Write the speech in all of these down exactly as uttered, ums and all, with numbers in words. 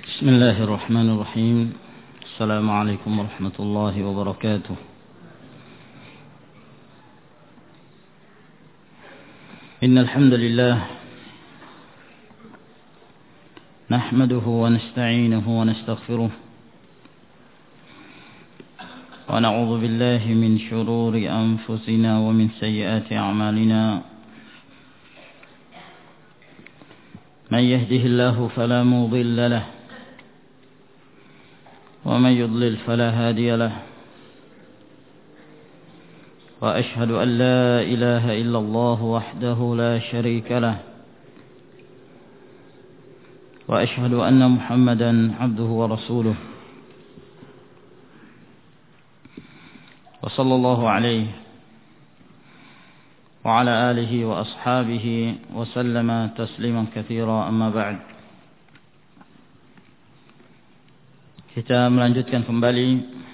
بسم الله الرحمن الرحيم. السلام عليكم ورحمة الله وبركاته. إن الحمد لله نحمده ونستعينه ونستغفره ونعوذ بالله من شرور أنفسنا ومن سيئات أعمالنا. من يهده الله فلا مضل له ومن يضلل فلا هادي له. وأشهد أن لا إله إلا الله وحده لا شريك له. وأشهد أن محمدا عبده ورسوله وصلى الله عليه وعلى آله وأصحابه وسلم تسليما كثيرا. أما بعد, kita melanjutkan kembali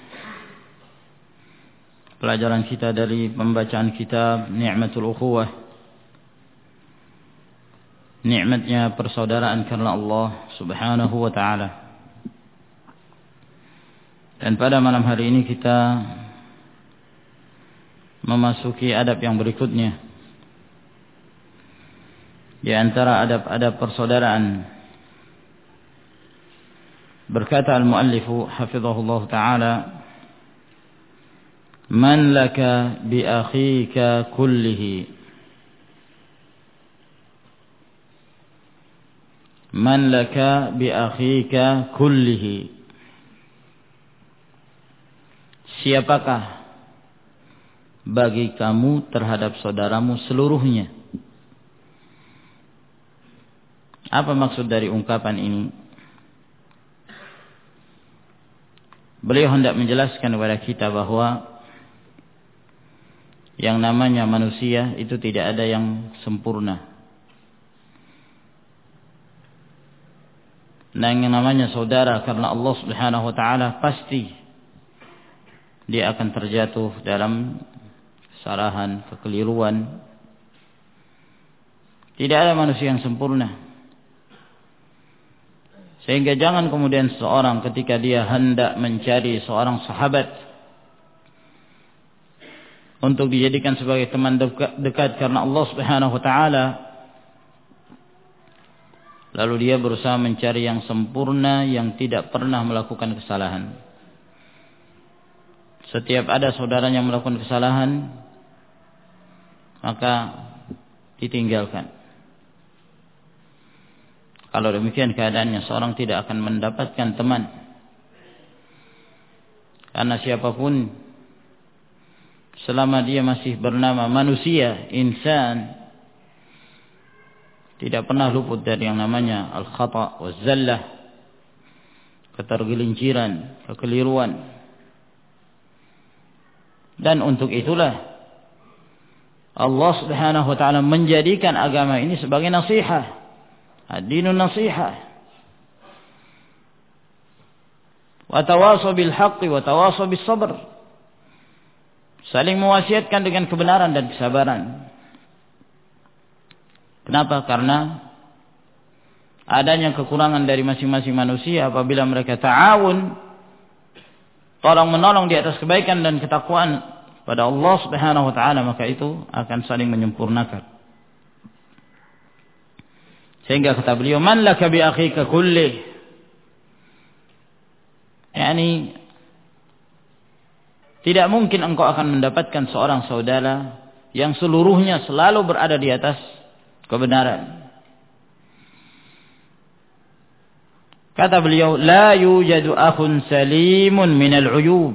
pelajaran kita dari pembacaan kitab Ni'matul Ukhuwah, nikmatnya persaudaraan karena Allah Subhanahu wa taala. Dan pada malam hari ini kita memasuki adab yang berikutnya di antara adab-adab persaudaraan. Berkata al-muallifu hafizahullah ta'ala, man laka bi akhika kullihi, man laka bi akhika kullihi, siapakah bagi kamu terhadap saudaramu seluruhnya. Apa maksud dari ungkapan ini? Beliau hendak menjelaskan kepada kita bahwa yang namanya manusia itu tidak ada yang sempurna. Nah, yang namanya saudara karena Allah Subhanahu wa taala pasti dia akan terjatuh dalam kesalahan, kekeliruan. Tidak ada manusia yang sempurna. Sehingga jangan kemudian seorang ketika dia hendak mencari seorang sahabat untuk dijadikan sebagai teman dekat, dekat karena Allah Subhanahu wa taala, lalu dia berusaha mencari yang sempurna, yang tidak pernah melakukan kesalahan. Setiap ada saudara yang melakukan kesalahan, maka ditinggalkan. Kalau demikian keadaannya, seorang tidak akan mendapatkan teman. Karena siapapun, selama dia masih bernama manusia, insan, tidak pernah luput dari yang namanya al-khata' wa zallah, ketergelinciran, kekeliruan. Dan untuk itulah Allah Subhanahu wa taala menjadikan agama ini sebagai nasihat. Ad-dinun nasiha. Wa tawasaw bil haqqi wa tawasaw bis sabr. Saling mewasiatkan dengan kebenaran dan kesabaran. Kenapa? Karena adanya kekurangan dari masing-masing manusia. Apabila mereka ta'awun, tolong menolong di atas kebaikan dan ketakwaan pada Allah Subhanahu wa taala, maka itu akan saling menyempurnakan. Sehingga kata beliau, man laka bi akhika kullih, yakni tidak mungkin engkau akan mendapatkan seorang saudara yang seluruhnya selalu berada di atas kebenaran. Kata beliau, la yujadu akhun salimun minal uyub,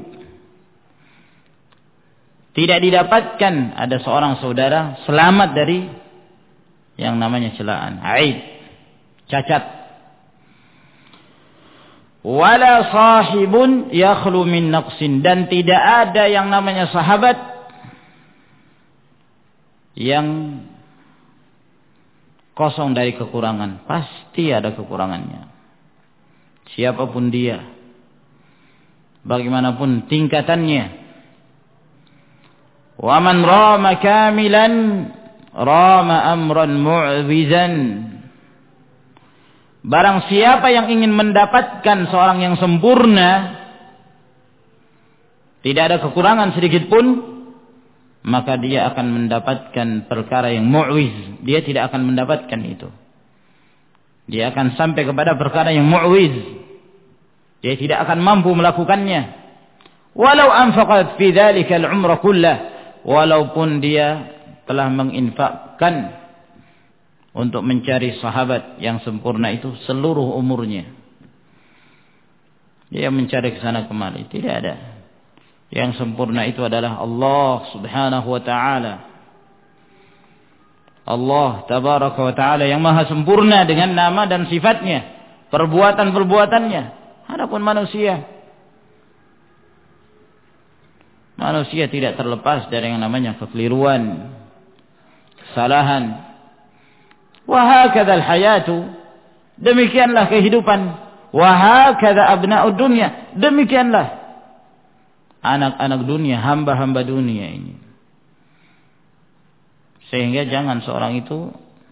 tidak didapatkan ada seorang saudara selamat dari yang namanya celaan, aib, cacat. Wala sahibun yakhlu min naqsin, dan tidak ada yang namanya sahabat yang kosong dari kekurangan. Pasti ada kekurangannya. Siapapun dia, bagaimanapun tingkatannya. Wa man rama kamilan rama amran mu'wizan Barang siapa yang ingin mendapatkan seorang yang sempurna, tidak ada kekurangan sedikit pun, maka dia akan mendapatkan perkara yang mu'wiz. Dia tidak akan mendapatkan itu. Dia akan sampai kepada perkara yang mu'wiz. Dia tidak akan mampu melakukannya. Walau anfaqat fi dzalika al-umra kullah, walaupun dia telah menginfakkan untuk mencari sahabat yang sempurna itu seluruh umurnya. Dia mencari ke sana kemari, tidak ada. Yang sempurna itu adalah Allah Subhanahu wa taala. Allah tabaraka wa taala yang maha sempurna dengan nama dan sifatnya, perbuatan-perbuatannya. Adapun manusia, manusia tidak terlepas dari yang namanya kekeliruan, kesalahan. Wa hakadzal hayatu, demikianlah kehidupan. Wa hakadza abna'ud dunya, demikianlah anak-anak dunia, hamba-hamba dunia ini. Sehingga jangan seorang itu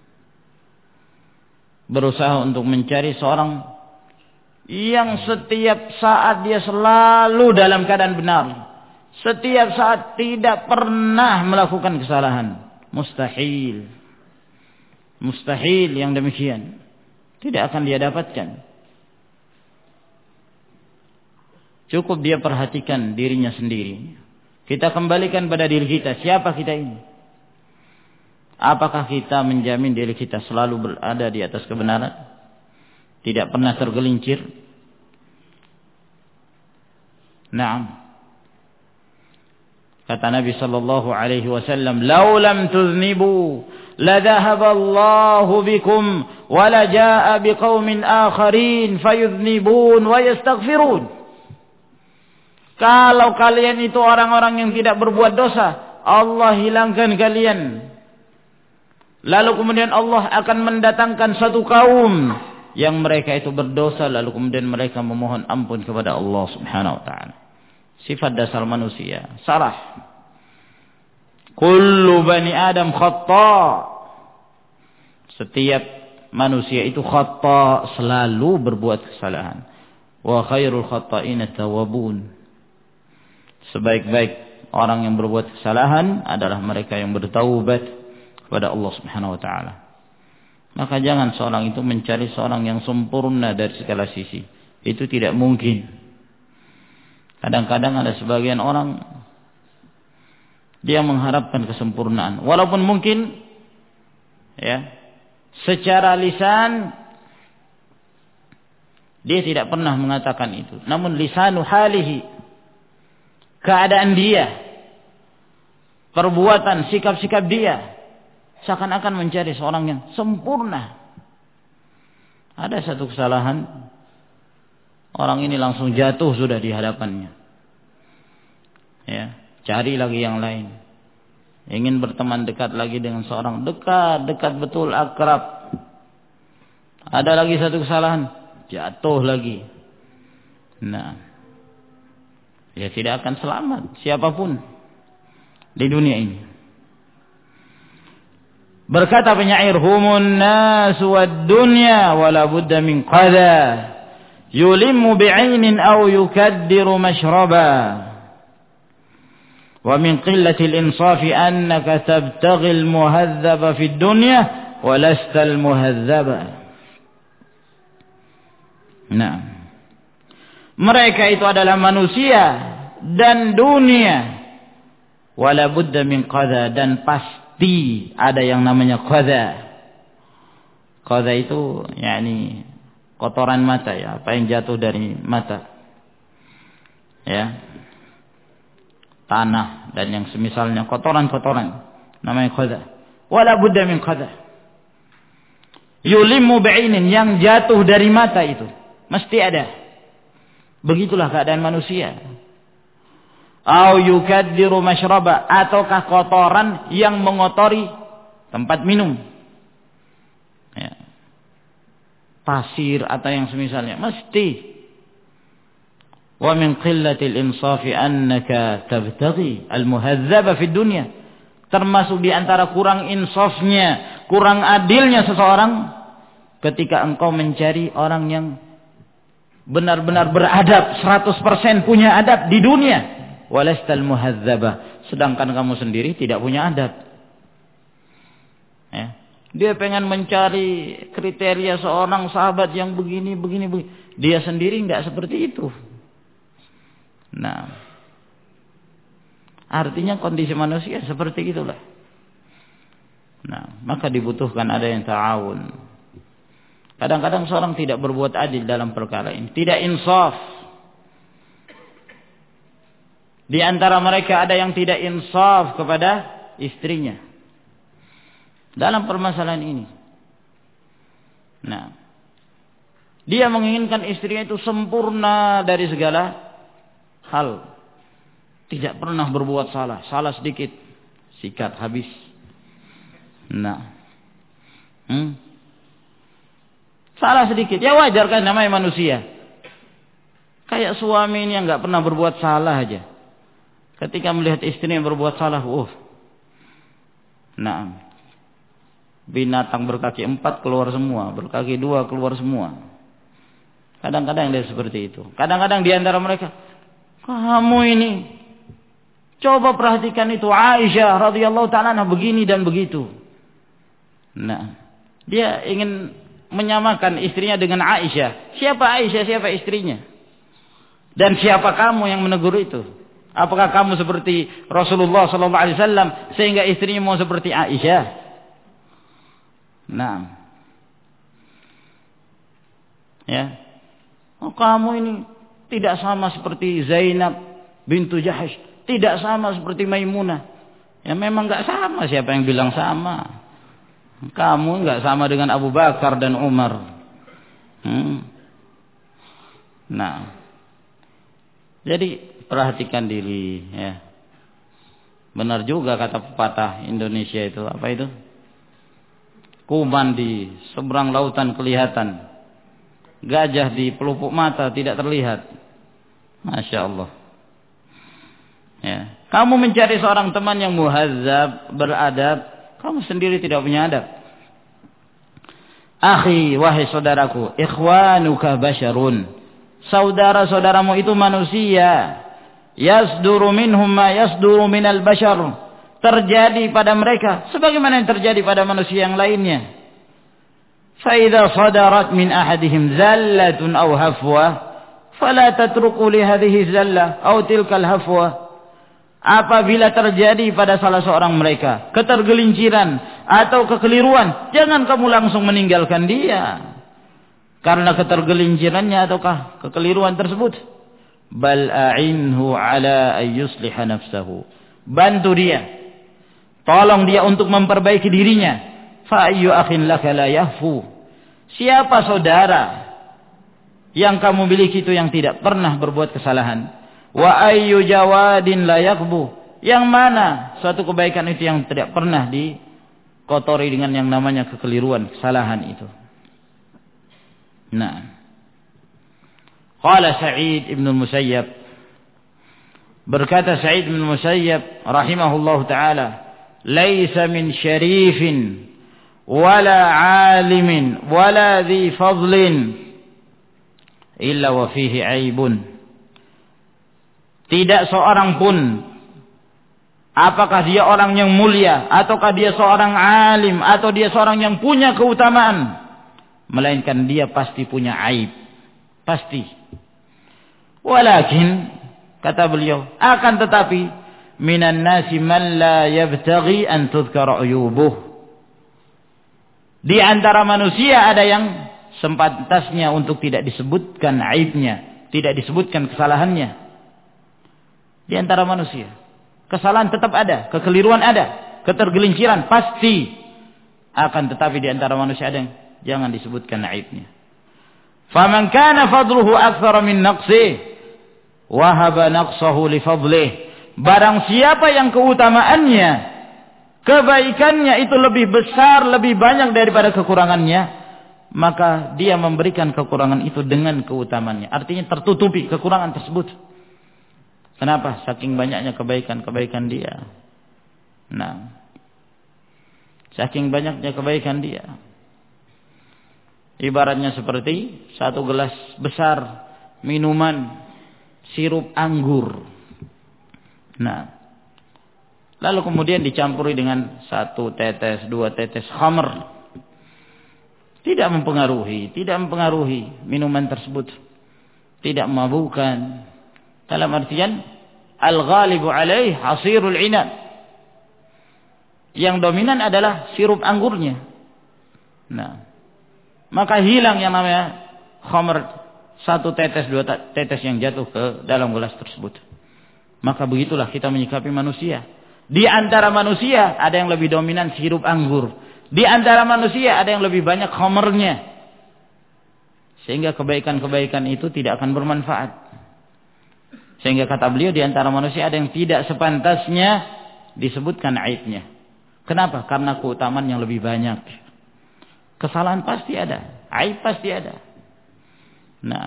berusaha untuk mencari seorang yang setiap saat dia selalu dalam keadaan benar, setiap saat tidak pernah melakukan kesalahan. Mustahil. Mustahil yang demikian. Tidak akan dia dapatkan. Cukup dia perhatikan dirinya sendiri. Kita kembalikan pada diri kita. Siapa kita ini? Apakah kita menjamin diri kita selalu berada di atas kebenaran? Tidak pernah tergelincir? Naam. Kata Nabi sallallahu alaihi wasallam, "Lau lam tuznibu la dhahaba Allahu bikum wa la jaa'a biqaumin akharin fayudhnibun wa yastaghfirun." Kalau kalian itu orang-orang yang tidak berbuat dosa, Allah hilangkan kalian. Lalu kemudian Allah akan mendatangkan satu kaum yang mereka itu berdosa, lalu kemudian mereka memohon ampun kepada Allah Subhanahu wa taala. Sifat dasar manusia, salah. Kullu bani Adam khata'. Setiap manusia itu khata', selalu berbuat kesalahan. Wa khairul khata'ina tawwabun. Sebaik-baik orang yang berbuat kesalahan adalah mereka yang bertaubat kepada Allah Subhanahu wa taala. Maka jangan seorang itu mencari seorang yang sempurna dari segala sisi. Itu tidak mungkin. Kadang-kadang ada sebagian orang dia mengharapkan kesempurnaan, walaupun mungkin ya secara lisan dia tidak pernah mengatakan itu, namun lisanu halihi, keadaan dia, perbuatan, sikap-sikap dia seakan-akan mencari seorang yang sempurna. Ada satu kesalahan, orang ini langsung jatuh sudah di hadapannya. Ya, cari lagi yang lain. Ingin berteman dekat lagi dengan seorang, dekat, dekat betul, akrab. Ada lagi satu kesalahan, jatuh lagi. Nah, dia tidak akan selamat siapapun di dunia ini. Berkata penyair, humun nasu wad dunya wala budda min qadha yulimmu bi'ainin aw yukaddiru mashraba wa min qillati al-insafi annaka tabtaghi al-muhadhdhaba fi ad-dunya wa lasta al-muhadhdhaba. Nah, mereka itu adalah manusia dan dunia, wala budda min qadha, dan pasti ada yang namanya qadha. Qadha itu yakni kotoran mata, ya, apa yang jatuh dari mata, ya, tanah dan yang semisalnya, kotoran-kotoran, namanya qadha. Wala budda min qadha. Yulimmu bi'ainin, yang jatuh dari mata itu mesti ada. Begitulah keadaan manusia. Au yukaddiru mashraba, ataukah kotoran yang mengotori tempat minum, ya, pasir atau yang semisalnya, mesti. Wa min qillatil insafi annaka tabtaghi al-muhadzaba fid dunya, termasuk di antara kurang insafnya, kurang adilnya seseorang, ketika engkau mencari orang yang benar-benar beradab, seratus persen punya adab di dunia, walastal muhadzabah, sedangkan kamu sendiri tidak punya adab. Ya. Dia pengen mencari kriteria seorang sahabat yang begini, begini, begini. Dia sendiri enggak seperti itu. Nah, artinya kondisi manusia seperti itulah. Nah, maka dibutuhkan ada yang ta'awun. Kadang-kadang seorang tidak berbuat adil dalam perkara ini, tidak insaf. Di antara mereka ada yang tidak insaf kepada istrinya dalam permasalahan ini. Nah, dia menginginkan istrinya itu sempurna dari segala hal, tidak pernah berbuat salah, salah sedikit sikat habis. Nah, hmm? salah sedikit, ya wajar kan, namanya manusia. Kayak suami ini yang nggak pernah berbuat salah aja, ketika melihat istrinya berbuat salah, uh, nah, binatang berkaki empat keluar semua, berkaki dua keluar semua. Kadang-kadang dia seperti itu. Kadang-kadang di antara mereka, kamu ini, coba perhatikan itu Aisyah radhiyallahu ta'ala begini dan begitu. Nah, dia ingin menyamakan istrinya dengan Aisyah. Siapa Aisyah, siapa istrinya? Dan siapa kamu yang menegur itu? Apakah kamu seperti Rasulullah sallallahu alaihi wasallam sehingga istrinya mau seperti Aisyah? Nah, ya, oh, kamu ini tidak sama seperti Zainab bintu Jahsh, tidak sama seperti Maimunah. Ya memang nggak sama. Siapa yang bilang sama? Kamu nggak sama dengan Abu Bakar dan Umar. Hmm. Nah, jadi perhatikan diri, ya. Benar juga kata pepatah Indonesia itu, apa itu? Kuman di seberang lautan kelihatan, gajah di pelupuk mata tidak terlihat. Masya Allah. Ya. Kamu mencari seorang teman yang muhazzab, beradab, kamu sendiri tidak punya adab. Akhi, wahai saudaraku, ikhwanuka basyarun. Saudara-saudaramu itu manusia. Yasduru minhum ma yasduru minal bashar. Terjadi pada mereka sebagaimana yang terjadi pada manusia yang lainnya. Fa idza sadarat min ahadihim zallatun aw hafwa, fala tatruku li hadhihi zallah aw tilkal hafwa. Apabila terjadi pada salah seorang mereka ketergelinciran atau kekeliruan, jangan kamu langsung meninggalkan dia karena ketergelincirannya ataukah kekeliruan tersebut. Bal a'inhu ala ay yusliha nafsahu. Bantu dia, tolong dia untuk memperbaiki dirinya. Fa ayyu akhin laka la yahfu. Siapa saudara yang kamu miliki itu yang tidak pernah berbuat kesalahan? Wa ayyu jawadin la yakbu. Yang mana suatu kebaikan itu yang tidak pernah dikotori dengan yang namanya kekeliruan, kesalahan itu. Nah, qala Sa'id ibn al-Musayyab, berkata Sa'id ibn al-Musayyab rahimahullahu ta'ala, laisa min syarifin wala alimin wala dhi fadlin illa wa fihi aibun. Tidak seorang pun, apakah dia orang yang mulia, ataukah dia seorang alim, atau dia seorang yang punya keutamaan, melainkan dia pasti punya aib. Pasti. Walakin, kata beliau, akan tetapi, minan nasi man la yabtaghi an tudhkara uyubuh. Di antara manusia ada yang sepantasnya untuk tidak disebutkan aibnya, tidak disebutkan kesalahannya. Di antara manusia, kesalahan tetap ada, kekeliruan ada, ketergelinciran pasti. Akan tetapi di antara manusia ada yang jangan disebutkan aibnya. Faman kana fadluhu aktsara min naqsihi wahaba naqsahu li fadlihi. Barang siapa yang keutamaannya, kebaikannya itu lebih besar, lebih banyak daripada kekurangannya, maka dia memberikan kekurangan itu dengan keutamaannya. Artinya tertutupi kekurangan tersebut. Kenapa? Saking banyaknya kebaikan-kebaikan dia. Nah, saking banyaknya kebaikan dia. Ibaratnya seperti satu gelas besar minuman sirup anggur. Nah, lalu kemudian dicampuri dengan satu tetes, dua tetes khamr. Tidak mempengaruhi, tidak mempengaruhi minuman tersebut. Tidak memabukkan. Dalam artian al-ghalibu alaih hasirul inab. Yang dominan adalah sirup anggurnya. Nah, maka hilang yang namanya khamr, satu tetes, dua tetes yang jatuh ke dalam gelas tersebut. Maka begitulah kita menyikapi manusia. Di antara manusia ada yang lebih dominan sirup anggur. Di antara manusia ada yang lebih banyak khamrnya. Sehingga kebaikan-kebaikan itu tidak akan bermanfaat. Sehingga kata beliau, di antara manusia ada yang tidak sepantasnya disebutkan aibnya. Kenapa? Karena keutamaan yang lebih banyak. Kesalahan pasti ada, aib pasti ada. Nah.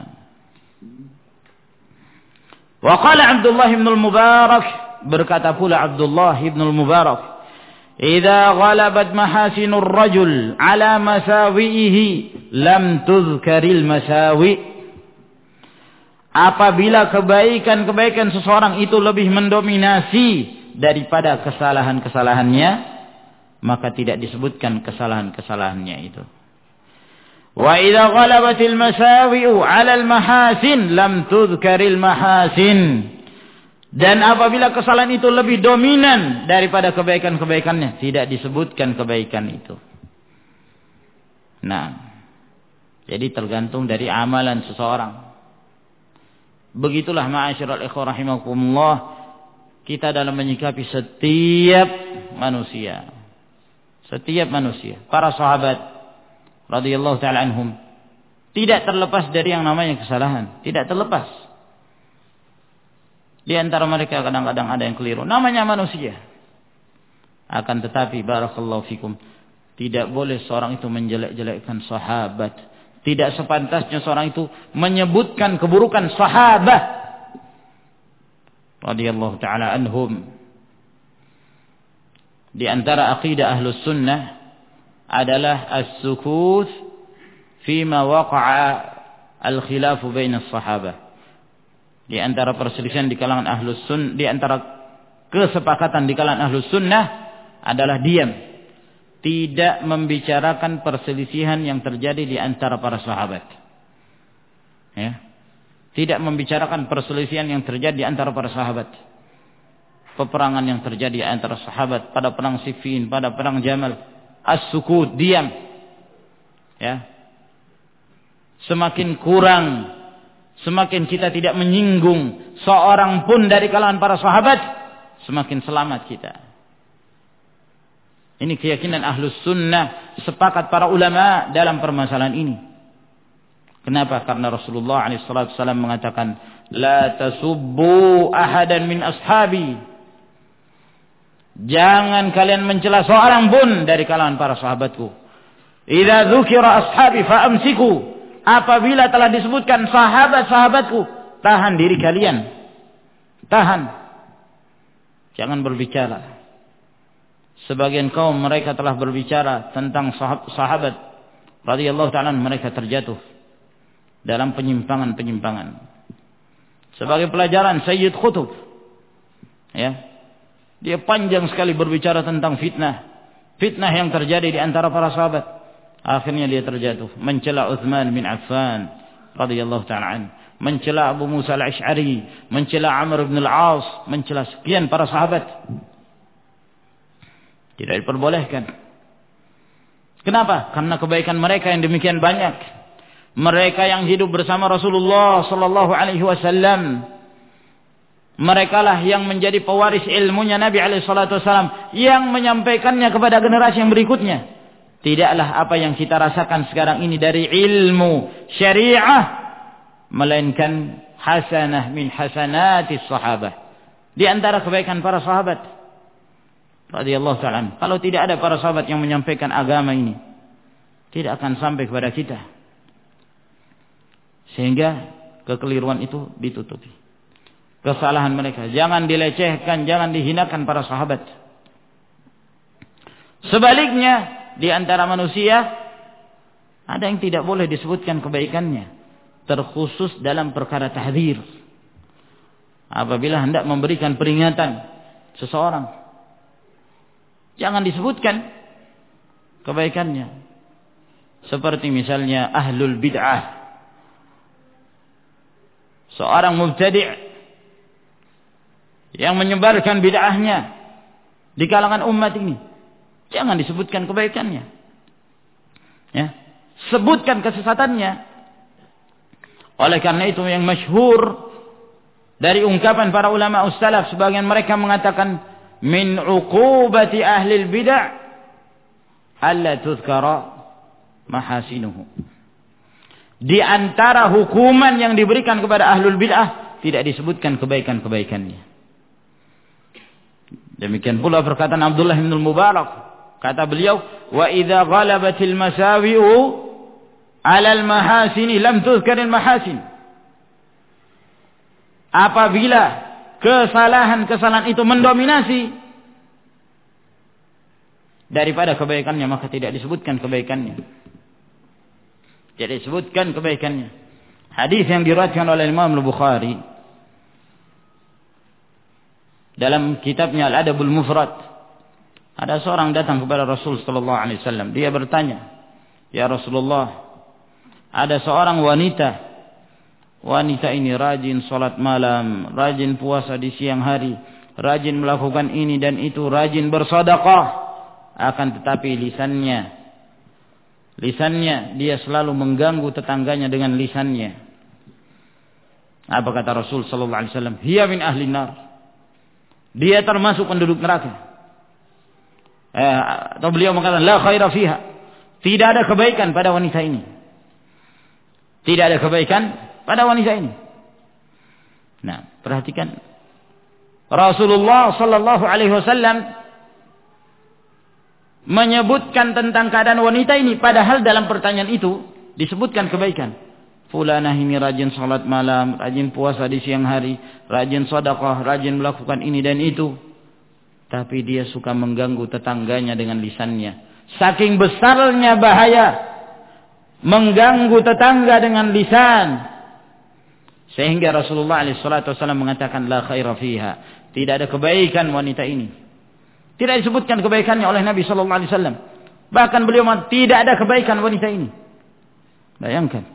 Wa qala Abdullah bin al-Mubarak, berkata pula Abdullah bin al-Mubarak, "Idza ghalabat mahasinur rajul ala masawihi lam tuzkaril masawi." Apabila kebaikan-kebaikan seseorang itu lebih mendominasi daripada kesalahan-kesalahannya, maka tidak disebutkan kesalahan-kesalahannya itu. Wa idza ghalabatil masawi'u 'alal mahasin lam tudhkaril mahasin. Dan apabila kesalahan itu lebih dominan daripada kebaikan-kebaikannya, tidak disebutkan kebaikan itu. Nah, jadi tergantung dari amalan seseorang. Begitulah ma'asyiral ikhwah rahimakumullah, kita dalam menyikapi setiap manusia. Setiap manusia, para sahabat radhiyallahu taala anhum, tidak terlepas dari yang namanya kesalahan, tidak terlepas. Di antara mereka kadang-kadang ada yang keliru, namanya manusia. Akan tetapi barakallahu fikum, tidak boleh seorang itu menjelek-jelekkan sahabat. Tidak sepantasnya seorang itu menyebutkan keburukan sahabat radhiyallahu taala anhum. Di antara aqidah Ahlus Sunnah adalah as-sukut fima waqa'a al-khilafu baina as-sahabah. Di antara perselisihan di kalangan Ahlus Sunnah, di antara kesepakatan di kalangan Ahlus Sunnah adalah diam. Tidak membicarakan perselisihan yang terjadi di antara para sahabat. Ya. Tidak membicarakan perselisihan yang terjadi di antara para sahabat. Peperangan yang terjadi antara sahabat pada perang Siffin, pada perang Jamal, as-sukut, diam. Ya. Semakin kurang, semakin kita tidak menyinggung seorang pun dari kalangan para sahabat, semakin selamat kita. Ini keyakinan Ahlus Sunnah, sepakat para ulama dalam permasalahan ini. Kenapa? Karena Rasulullah shallallahu alaihi wasallam mengatakan, "La tasubbu ahadan min ashabi." Jangan kalian mencela seorang pun dari kalangan para sahabatku. Idza dzukira ashabi fa amsiku. Apabila telah disebutkan sahabat-sahabatku, tahan diri kalian. Tahan. Jangan berbicara. Sebagian kaum mereka telah berbicara tentang sahabat radhiyallahu ta'ala, mereka terjatuh dalam penyimpangan-penyimpangan. Sebagai pelajaran Sayyid Qutb, ya, dia panjang sekali berbicara tentang fitnah, fitnah yang terjadi di antara para sahabat. Akhirnya dia terjatuh, mencela Utsman bin Affan radhiyallahu ta'ala an, mencela Abu Musa al-Asy'ari, mencela Amr bin al-As, mencela sekian para sahabat. Tidak diperbolehkan. Kenapa? Karena kebaikan mereka yang demikian banyak. Mereka yang hidup bersama Rasulullah sallallahu alaihi wasallam, merekalah yang menjadi pewaris ilmunya Nabi alaihi salatu wasallam, yang menyampaikannya kepada generasi yang berikutnya. Tidaklah apa yang kita rasakan sekarang ini dari ilmu syariah, melainkan hasanah min hasanatis sahabah, di antara kebaikan para sahabat radhiyallahu ta'ala. Kalau tidak ada para sahabat yang menyampaikan agama ini, tidak akan sampai kepada kita. Sehingga kekeliruan itu ditutupi. Kesalahan mereka jangan dilecehkan, jangan dihinakan para sahabat. Sebaliknya, di antara manusia Ada yang tidak boleh disebutkan kebaikannya, terkhusus dalam perkara tahdzir. Apabila hendak memberikan peringatan seseorang, jangan disebutkan kebaikannya. Seperti misalnya ahlul bid'ah, seorang mubtadi' yang menyebarkan bid'ahnya di kalangan umat ini, jangan disebutkan kebaikannya. Ya, sebutkan kesesatannya. Oleh karena itu yang masyhur dari ungkapan para ulama ussalaf, sebagian mereka mengatakan min uqubati ahli bid'ah alla tuzkara mahasinuhu. Di antara hukuman yang diberikan kepada ahlul bid'ah, tidak disebutkan kebaikan-kebaikannya. Demikian pula perkataan Abdullah bin Mubarak, kata beliau, wa idza ghalabatil masawi'u 'ala al-mahasini lam tuzkar al-mahasin. Apabila kesalahan-kesalahan itu mendominasi daripada kebaikannya, maka tidak disebutkan kebaikannya. Tidak disebutkan kebaikannya. Hadis yang diriwayatkan oleh Imam Al-Bukhari dalam kitabnya Al-Adabul Mufrad, ada seorang datang kepada Rasul sallallahu alaihi wasallam. Dia bertanya, "Ya Rasulullah, ada seorang wanita. Wanita ini rajin salat malam, rajin puasa di siang hari, rajin melakukan ini dan itu, rajin bersedekah. Akan tetapi lisannya, lisannya dia selalu mengganggu tetangganya dengan lisannya." Apa kata Rasul sallallahu alaihi wasallam? "Hiya min ahli nar." Dia termasuk penduduk neraka. Eh, atau beliau mengatakan, "La khaira fiha." Tidak ada kebaikan pada wanita ini. Tidak ada kebaikan pada wanita ini. Nah, perhatikan. Rasulullah sallallahu alaihi wasallam menyebutkan tentang keadaan wanita ini, padahal dalam pertanyaan itu disebutkan kebaikan. Fulanah ini rajin salat malam, rajin puasa di siang hari, rajin sedekah, rajin melakukan ini dan itu. Tapi dia suka mengganggu tetangganya dengan lisannya. Saking besarnya bahaya mengganggu tetangga dengan lisan, sehingga Rasulullah alaihi wasallam mengatakan la khaira fiha. Tidak ada kebaikan wanita ini. Tidak disebutkan kebaikannya oleh Nabi sallallahu alaihi wasallam. Bahkan beliau mengatakan tidak ada kebaikan wanita ini. Bayangkan.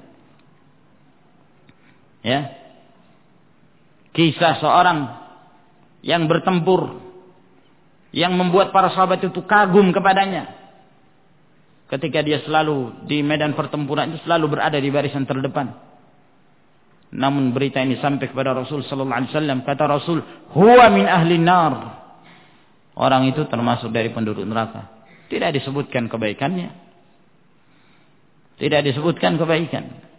Ya. Kisah seorang yang bertempur, yang membuat para sahabat itu kagum kepadanya. Ketika dia selalu di medan pertempuran itu selalu berada di barisan terdepan. Namun berita ini sampai kepada Rasul sallallahu alaihi wasallam, kata Rasul, "Huwa min ahli nar." Orang itu termasuk dari penduduk neraka. Tidak disebutkan kebaikannya. Tidak disebutkan kebaikan.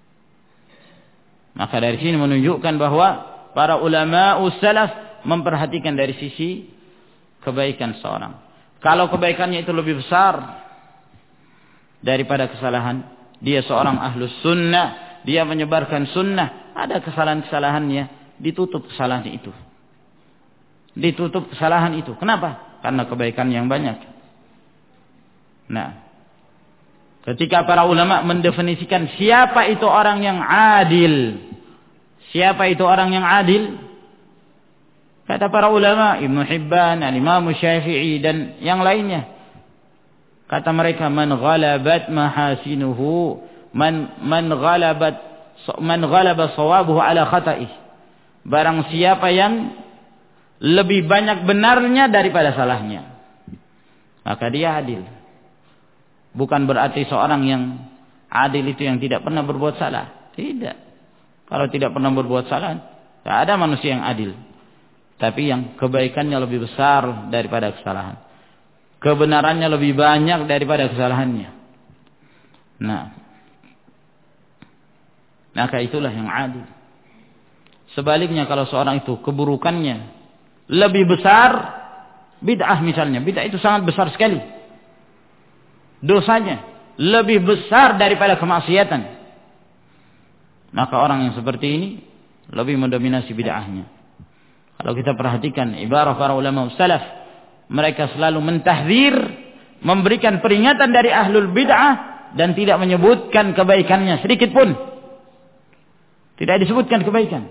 Maka dari sini menunjukkan bahwa para ulama salaf memperhatikan dari sisi kebaikan seorang. Kalau kebaikannya itu lebih besar daripada kesalahan, dia seorang ahlus sunnah, dia menyebarkan sunnah, ada kesalahan-kesalahannya, ditutup kesalahan itu. Ditutup kesalahan itu. Kenapa? Karena kebaikan yang banyak. Nah, ketika para ulama mendefinisikan siapa itu orang yang adil, siapa itu orang yang adil, kata para ulama, Ibnu Hibban, Al-Imam Syafi'i dan yang lainnya, kata mereka, man ghalabat mahasinuhu, man man ghalabat man ghalaba shawabuhu ala khata'ih. Barang siapa yang lebih banyak benarnya daripada salahnya, maka dia adil. Bukan berarti seorang yang adil itu yang tidak pernah berbuat salah. Tidak. Kalau tidak pernah berbuat salah, tidak ada manusia yang adil. Tapi yang kebaikannya lebih besar daripada kesalahan. Kebenarannya lebih banyak daripada kesalahannya. Nah, maka itulah yang adil. Sebaliknya kalau seorang itu keburukannya lebih besar, bid'ah misalnya, bid'ah itu sangat besar sekali. Dosanya lebih besar daripada kemaksiatan. Maka orang yang seperti ini lebih mendominasi bid'ahnya. Kalau kita perhatikan ibarah para ulama salaf, mereka selalu mentahdzir, memberikan peringatan dari ahlul bid'ah dan tidak menyebutkan kebaikannya sedikit pun. Tidak disebutkan kebaikan.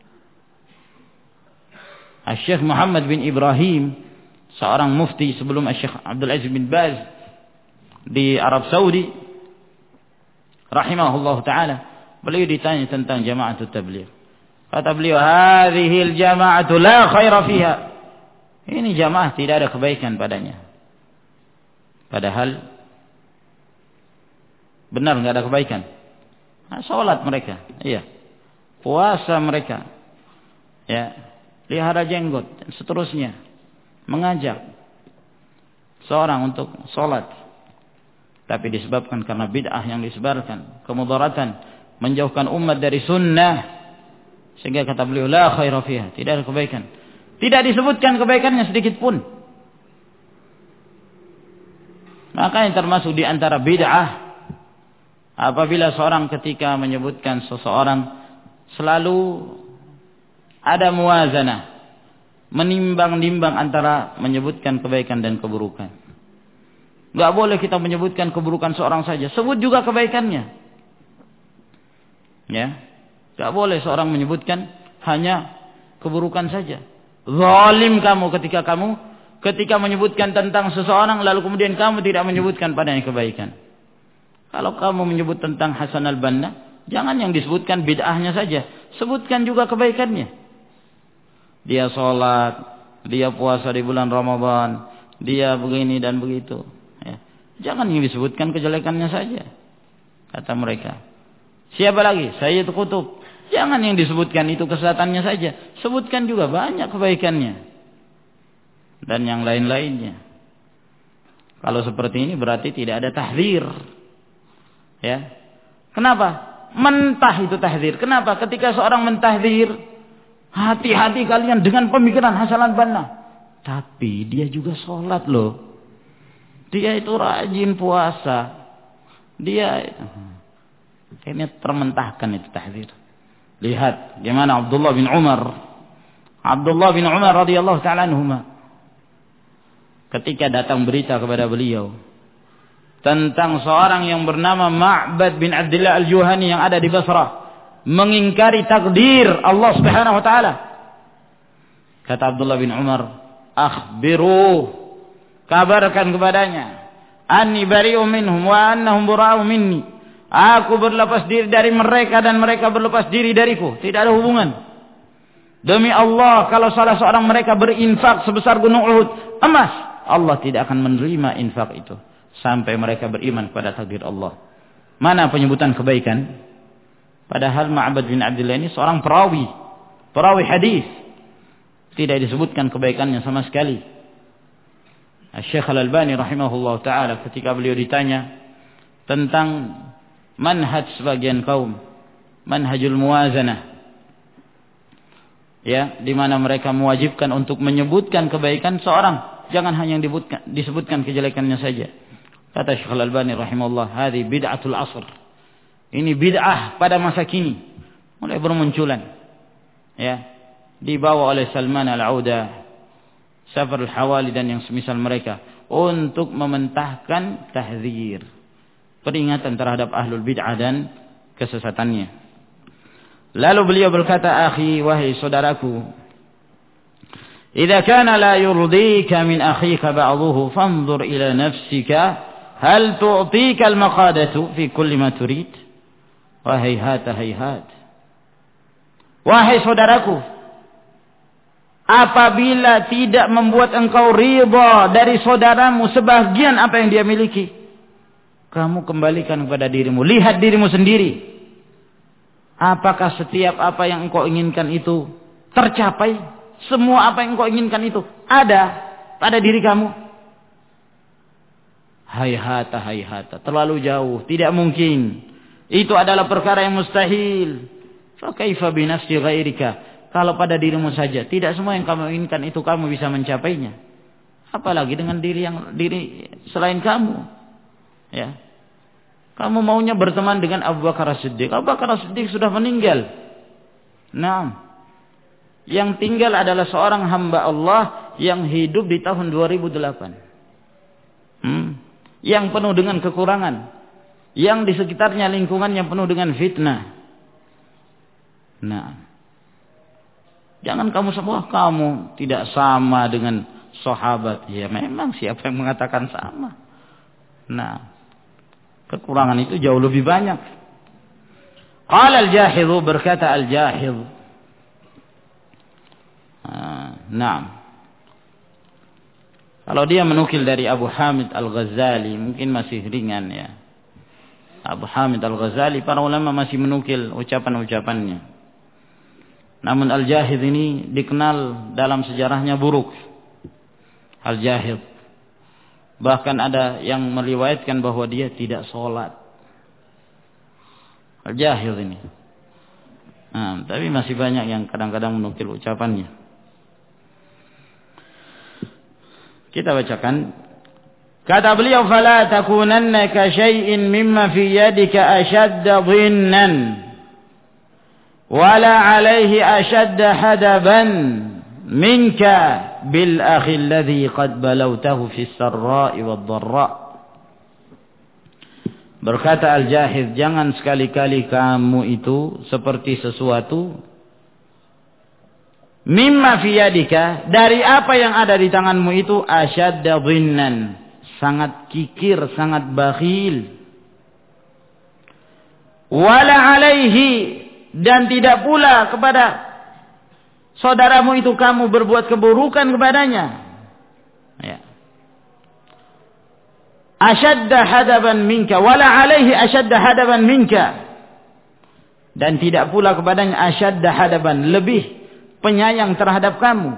Syekh Muhammad bin Ibrahim, seorang mufti sebelum Syekh Abdul Aziz bin Baz di Arab Saudi, rahimahullah taala, beliau ditanya tentang jama'atut tabligh. Kata beliau, "Hadhil jama'atu la khaira fiha." Ini jamaah tidak ada kebaikan padanya. Padahal benar enggak ada kebaikan. Nah, salat mereka, iya. Puasa mereka, ya, pelihara jenggot dan seterusnya, mengajak seorang untuk salat, tapi disebabkan karena bid'ah yang disebarkan, kemudaratan, menjauhkan umat dari sunnah, sehingga kata beliau la khaira fiha, tidak ada kebaikan. Tidak disebutkan kebaikannya sedikit pun. Maka yang termasuk di antara bid'ah, apabila seorang ketika menyebutkan seseorang selalu ada muwazanah, menimbang-nimbang antara menyebutkan kebaikan dan keburukan. Enggak boleh kita menyebutkan keburukan seorang saja, sebut juga kebaikannya. Ya, enggak boleh seorang menyebutkan hanya keburukan saja. Zalim kamu ketika kamu ketika menyebutkan tentang seseorang lalu kemudian kamu tidak menyebutkan padanya kebaikan. Kalau kamu menyebut tentang Hasan al-Banna, jangan yang disebutkan bid'ahnya saja, sebutkan juga kebaikannya. Dia sholat, dia puasa di bulan Ramadan, dia begini dan begitu. Ya. Jangan yang disebutkan kejelekannya saja, kata mereka. Siapa lagi? Sayyid Qutb. Jangan yang disebutkan itu kesesatannya saja, sebutkan juga banyak kebaikannya dan yang lain-lainnya. Kalau seperti ini berarti tidak ada tahdzir. Ya. Kenapa? Mentah itu tahdzir. Kenapa? Ketika seorang mentahdzir, hati-hati kalian dengan pemikiran Hasan al-Banna. Tapi dia juga sholat loh. Dia itu rajin puasa. Dia ini termentahkan itu tahdzir. Lihat gimana Abdullah bin Umar. Abdullah bin Umar radhiyallahu taala anhuma. Ketika datang berita kepada beliau tentang seorang yang bernama Ma'bad bin Abdullah al-Juhani yang ada di Basrah, mengingkari takdir Allah Subhanahu wa taala. Kata Abdullah bin Umar, "Akhbiruh, kabarkan kepadanya, anni bari'u minhum wa annahum bura'u minni." Aku berlepas diri dari mereka dan mereka berlepas diri dariku. Tidak ada hubungan. Demi Allah, kalau salah seorang mereka berinfak sebesar gunung Uhud emas, Allah tidak akan menerima infak itu sampai mereka beriman kepada takdir Allah. Mana penyebutan kebaikan? Padahal Ma'bad bin Abdullah ini seorang perawi, perawi hadis. Tidak disebutkan kebaikannya sama sekali. Syekh Al-Albani rahimahullah taala ketika beliau ditanya tentang manhaj sebagian kaum, manhajul muwazanah, ya, di mana mereka mewajibkan untuk menyebutkan kebaikan seorang, jangan hanya yang disebutkan, disebutkan kejelekannya saja. Kata Syekh Al-Albani rahimahullah, hadhi bid'atul asr. Ini bid'ah pada masa kini, mulai bermunculan, ya, dibawa oleh Salman Al-Auda, Safar Al-Hawali dan yang semisal mereka untuk mementahkan tahdzir, peringatan terhadap ahlul bid'ah dan kesesatannya. Lalu beliau berkata, "Akhi, wahai saudaraku, idza kana la yurdika min akhika ba'dhuhu fanzur ila nafsika hal tu'tika al-maqadatu fi kulli ma turid." Wahai hata hayhat. Wahai saudaraku, apabila tidak membuat engkau ridha dari saudaramu sebagian apa yang dia miliki, kamu kembalikan kepada dirimu, lihat dirimu sendiri. Apakah setiap apa yang engkau inginkan itu tercapai? Semua apa yang engkau inginkan itu ada pada diri kamu? Hayhata, hayhata, terlalu jauh, tidak mungkin. Itu adalah perkara yang mustahil. Fa kaifa bi nafsi ghairika? Kalau pada dirimu saja tidak semua yang kamu inginkan itu kamu bisa mencapainya, apalagi dengan diri yang diri selain kamu. Ya. Kamu maunya berteman dengan Abu Bakar As-Siddiq. Abu Bakar As-Siddiq sudah meninggal. Nah, yang tinggal adalah seorang hamba Allah yang hidup di tahun dua ribu delapan. Hmm. Yang penuh dengan kekurangan. yang di sekitarnya lingkungannya penuh dengan fitnah. Nah, jangan kamu semua kamu tidak sama dengan sahabat. Ya memang siapa yang mengatakan sama. Nah, kekurangan itu jauh lebih banyak. Qala al-Jahidh, berkata al-Jahidh. Nah, kalau dia menukil dari Abu Hamid Al-Ghazali mungkin masih ringan ya. Abu Hamid Al-Ghazali para ulama masih menukil ucapan-ucapannya. Namun Al-Jahidh ini dikenal dalam sejarahnya buruk. Al-Jahidh bahkan ada yang meriwayatkan bahwa dia tidak sholat. Al-Jahidh ini. Nah, tapi masih banyak yang kadang-kadang menukil ucapannya. Kita bacakan. Kata beliau, "Fala takunanna ka syai'in mimma fi yadika ashadda dhinnan wala 'alayhi ashadda hadaban minka bil akhi alladhi qad balawtahu fi as-sarra'i wad-dharra." Berkata Al-Jahidh, jangan sekali-kali kamu itu seperti sesuatu mimma fi yadika, dari apa yang ada di tanganmu itu, asyadda dhinnan, sangat kikir, sangat bakhil. Wala alaihi, dan tidak pula kepada saudaramu itu kamu berbuat keburukan kepadanya. Ya. Asyadda hadaban minka, wala alaihi asyadda hadaban minka, dan tidak pula kepadanya asyadda hadaban, lebih penyayang terhadap kamu.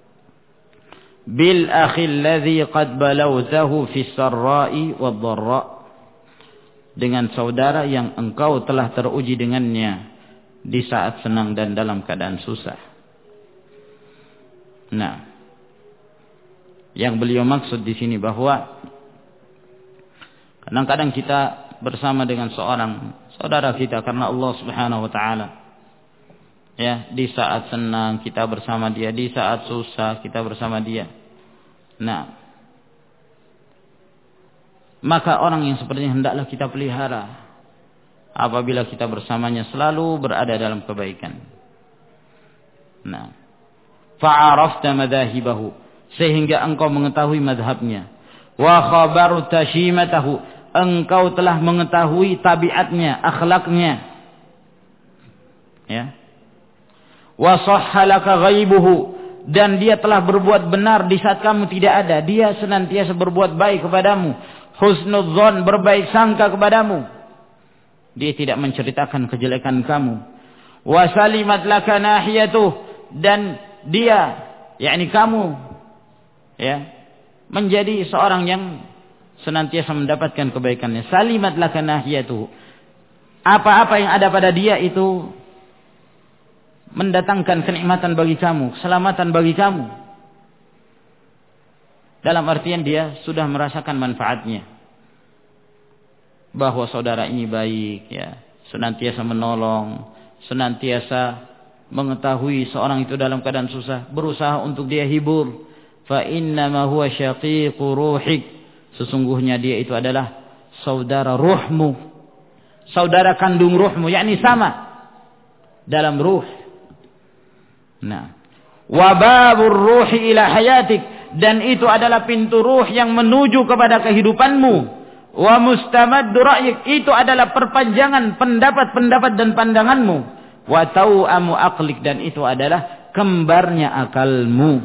Bil akhil ladzi qad balawtahu fis sarra'i wad dharra, dengan saudara yang engkau telah teruji dengannya di saat senang dan dalam keadaan susah. Nah, yang beliau maksud di sini bahwa kadang-kadang kita bersama dengan seorang saudara kita karena Allah Subhanahu wa taala. Ya, di saat senang kita bersama dia, di saat susah kita bersama dia. Nah, maka orang yang seperti ini hendaklah kita pelihara apabila kita bersamanya selalu berada dalam kebaikan. Nah, fa'arafta madhahibahu, sehingga engkau mengetahui madhabnya. Wa khabarta shimatahu, engkau telah mengetahui tabiatnya, akhlaknya. Ya. Wa sahhalaka ghaibuhu, dan dia telah berbuat benar di saat kamu tidak ada. Dia senantiasa berbuat baik kepadamu. Husnudzon, berbaik sangka kepadamu. Dia tidak menceritakan kejelekan kamu. Wa salimat laka nahiyatuh, dan dia, yakni kamu, ya, menjadi seorang yang senantiasa mendapatkan kebaikannya. Salimat laka nahiyatuh, apa-apa yang ada pada dia itu mendatangkan kenikmatan bagi kamu, keselamatan bagi kamu. Dalam artian dia sudah merasakan manfaatnya. Bahwa saudara ini baik, ya, senantiasa menolong, senantiasa mengetahui seorang itu dalam keadaan susah, berusaha untuk dia hibur. Fa innama huwa syaqiqu ruhik, sesungguhnya dia itu adalah saudara ruhmu, saudara kandung ruhmu, yakni sama dalam ruh. Nah, wa babur ruhi ila hayatik, dan itu adalah pintu ruh yang menuju kepada kehidupanmu. Wa mustamaddu ra'yik, itu adalah perpanjangan pendapat-pendapat dan pandanganmu. Wa tau'amu aqlik, dan itu adalah kembarnya akalmu.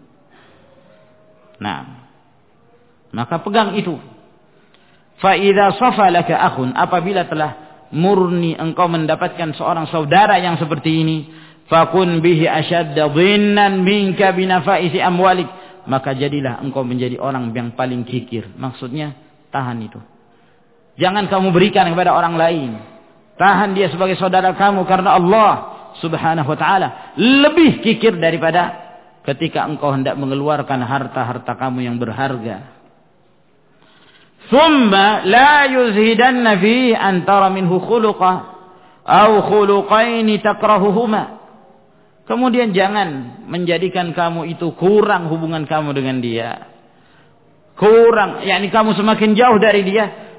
Nah, maka pegang itu. Fa idza safa laka akhun, apabila telah murni engkau mendapatkan seorang saudara yang seperti ini, fakun bihi asyadda dhinnan minka binafaisi amwalik, maka jadilah engkau menjadi orang yang paling kikir. Maksudnya tahan itu, jangan kamu berikan kepada orang lain. Tahan dia sebagai saudara kamu karena Allah Subhanahu wa ta'ala lebih kikir daripada ketika engkau hendak mengeluarkan harta-harta kamu yang berharga. Thumma la yuzhidanna fi antara minhu khuluqa au khuluqaini takrahuhuma, kemudian jangan menjadikan kamu itu kurang hubungan kamu dengan dia. Kurang, yakni kamu semakin jauh dari dia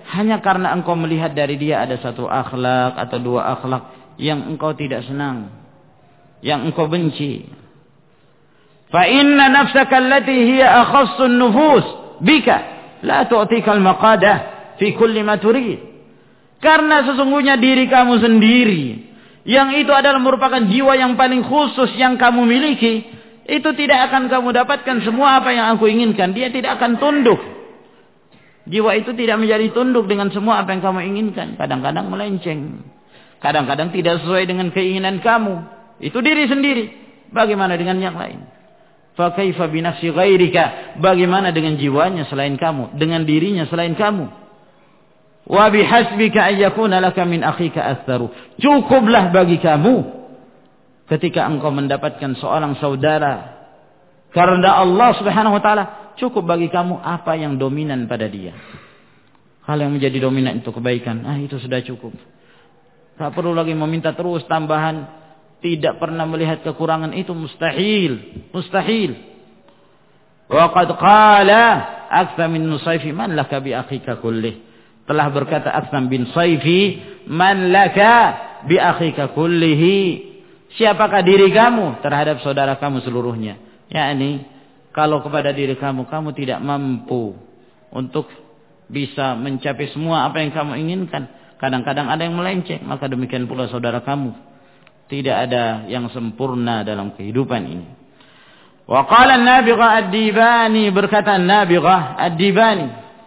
hanya karena engkau melihat dari dia ada satu akhlak atau dua akhlak yang engkau tidak senang, yang engkau benci. Fa inna nafsaka allati hiya akhassun nufus bika la tu'tika al-maqadah fi kulli ma turid. Karena sesungguhnya diri kamu sendiri yang itu adalah merupakan jiwa yang paling khusus yang kamu miliki, itu tidak akan kamu dapatkan semua apa yang aku inginkan. Dia tidak akan tunduk. Jiwa itu tidak menjadi tunduk dengan semua apa yang kamu inginkan. Kadang-kadang melenceng. Kadang-kadang tidak sesuai dengan keinginan kamu. Itu diri sendiri. Bagaimana dengan yang lain? Fa kaifa bi nafsi ghairika? Bagaimana dengan jiwanya selain kamu? Dengan dirinya selain kamu? Wa bihasbika an yakuna laka min akhika aktharu. Cukuplah bagi kamu ketika engkau mendapatkan seorang saudara karena Allah Subhanahu wa taala, cukup bagi kamu apa yang dominan pada dia. Hal yang menjadi dominan itu kebaikan, ah itu sudah cukup. Tak perlu lagi meminta terus tambahan. Tidak pernah melihat kekurangan itu mustahil, mustahil. Wa qad qala Aktham bin Nusayfi man laka bi akhika kullih. Telah berkata Aktham bin Saifi, man laka bi akhika kullihi. Siapakah diri kamu terhadap saudara kamu seluruhnya? Yakni kalau kepada diri kamu kamu tidak mampu untuk bisa mencapai semua apa yang kamu inginkan, kadang-kadang ada yang melenceng, maka demikian pula saudara kamu. Tidak ada yang sempurna dalam kehidupan ini. Wa qala an-Nabighah ad-Dibani, berkata an-Nabighah ad-Dibani,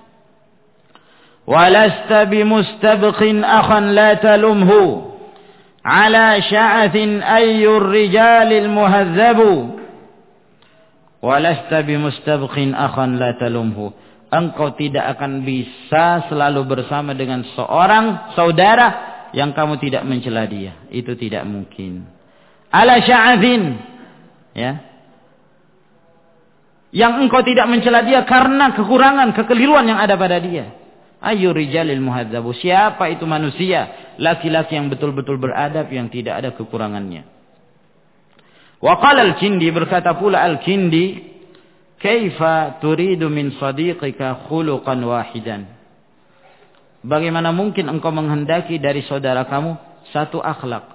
walasta bimustabqin akhan la talumhu ala sya'athin ayyur rijalil muhazzabu. Walasta bimustabqin akhan la talumhu. Engkau tidak akan bisa selalu bersama dengan seorang saudara yang kamu tidak mencela dia. Itu tidak mungkin. Ala sya'athin, ya, yang engkau tidak mencela dia karena kekurangan, kekeliruan yang ada pada dia. Ayu rijalil muhadzabu. Siapa itu manusia, laki-laki yang betul-betul beradab, yang tidak ada kekurangannya. Wa qala al-Kindi, berkata pula al-Kindi, kaifa turidu min sadiqika khuluqan wahidan. Bagaimana mungkin engkau menghendaki dari saudara kamu satu akhlak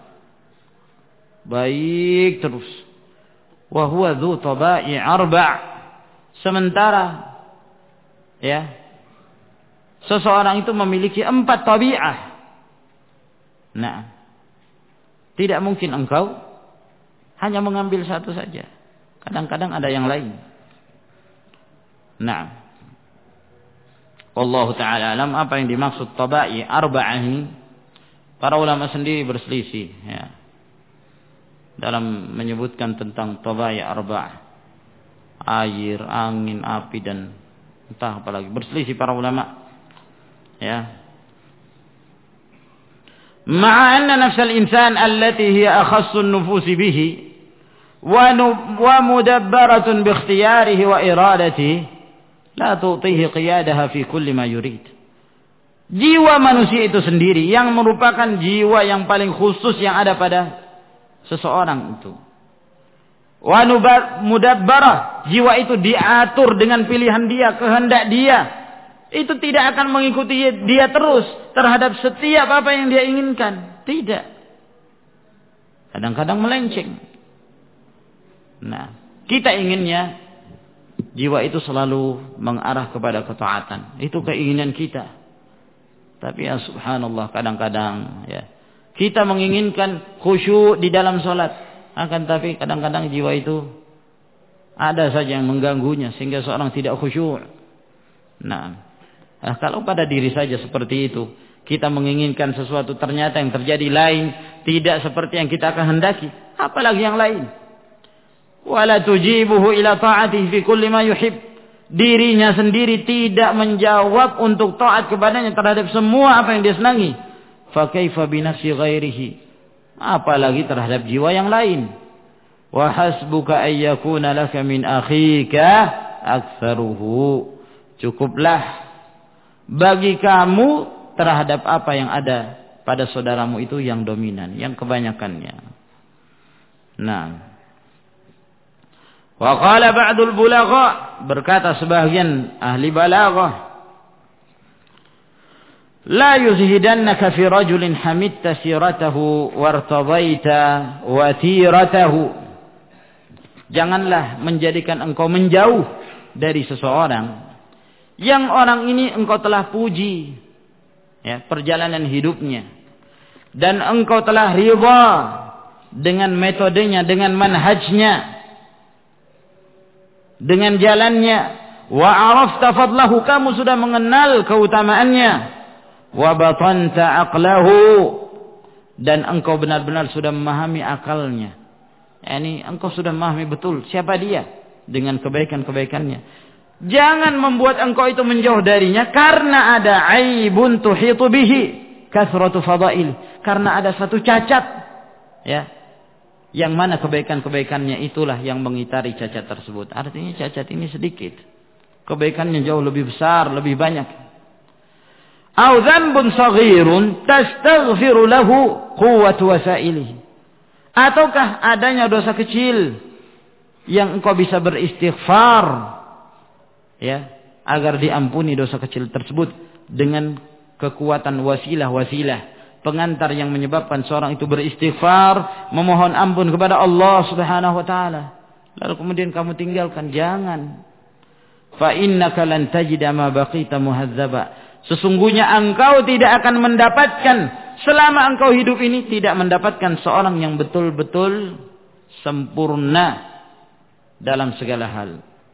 baik terus. Wa huwa dzu taba'i arba'. Sementara ya, seseorang itu memiliki empat tabi'ah. Nah, tidak mungkin engkau hanya mengambil satu saja. Kadang-kadang ada yang lain. Nah, Allah Ta'ala alam apa yang dimaksud tabai arba'ah ini. Para ulama sendiri berselisih ya, dalam menyebutkan tentang tabai arba'ah. Air, angin, api dan entah apa lagi. Berselisih para ulama ya. Ma'a anna nafsal insan allati hiya akhassun nufusi bihi wa mudabbaratun bi ikhtiyarihi wa iradatihi la tu'tihi qiyadaha fi kulli ma yurid. Jiwa manusia itu sendiri yang merupakan jiwa yang paling khusus yang ada pada seseorang itu. Wa mudabbarah, jiwa itu diatur dengan pilihan dia, kehendak dia. Itu tidak akan mengikuti dia terus terhadap setiap apa yang dia inginkan. Tidak. Kadang-kadang melenceng. Nah, kita inginnya jiwa itu selalu mengarah kepada ketaatan. Itu keinginan kita. Tapi ya subhanallah, kadang-kadang ya, kita menginginkan khusyuk di dalam salat, akan tapi kadang-kadang jiwa itu ada saja yang mengganggunya sehingga seorang tidak khusyuk. Nah, nah kalau pada diri saja seperti itu, kita menginginkan sesuatu ternyata yang terjadi lain, tidak seperti yang kita kehendaki, apalagi yang lain. Wala tujibuhu ila ta'atihi fi kulli ma yuhib. Dirinya sendiri tidak menjawab untuk taat kepadanya terhadap semua apa yang dia senangi. Fa kaifa bi nafsi ghairihi. Apalagi terhadap jiwa yang lain. Wa hasbuka ay yakuna laka min akhika aktsaruhu. Cukuplah bagi kamu terhadap apa yang ada pada saudaramu itu yang dominan, yang kebanyakannya. Nah, wa qala ba'dul bulagha, berkata sebagian ahli balaghah, La yuzhidannaka fi rajulin hamidta siratahu wartadaita watiratahu. Janganlah menjadikan engkau menjauh dari seseorang yang orang ini engkau telah puji, ya, perjalanan hidupnya, dan engkau telah ridha dengan metodenya, dengan manhajnya, dengan jalannya. Wa arafta fadlahu, kamu sudah mengenal keutamaannya. Wa batanta aqlahu, dan engkau benar-benar sudah memahami akalnya. Yani engkau sudah memahami betul siapa dia dengan kebaikan-kebaikannya. Jangan membuat engkau itu menjauh darinya karena ada aibun tuhitu bihi kasratu fadail, karena ada satu cacat, ya, yang mana kebaikan-kebaikannya itulah yang mengitari cacat tersebut. Artinya cacat ini sedikit, kebaikannya jauh lebih besar, lebih banyak. Au dzambun saghirun tastaghfiru lahu quwwatu wasailihi, ataukah adanya dosa kecil yang engkau bisa beristighfar, ya, agar diampuni dosa kecil tersebut dengan kekuatan wasilah-wasilah, pengantar yang menyebabkan seorang itu beristighfar, memohon ampun kepada Allah Subhanahu wa taala. Lalu kemudian kamu tinggalkan, jangan. Fa innaka lan tajida ma baqita muhadzaba. Sesungguhnya engkau tidak akan mendapatkan, selama engkau hidup ini tidak mendapatkan seorang yang betul-betul sempurna dalam segala hal.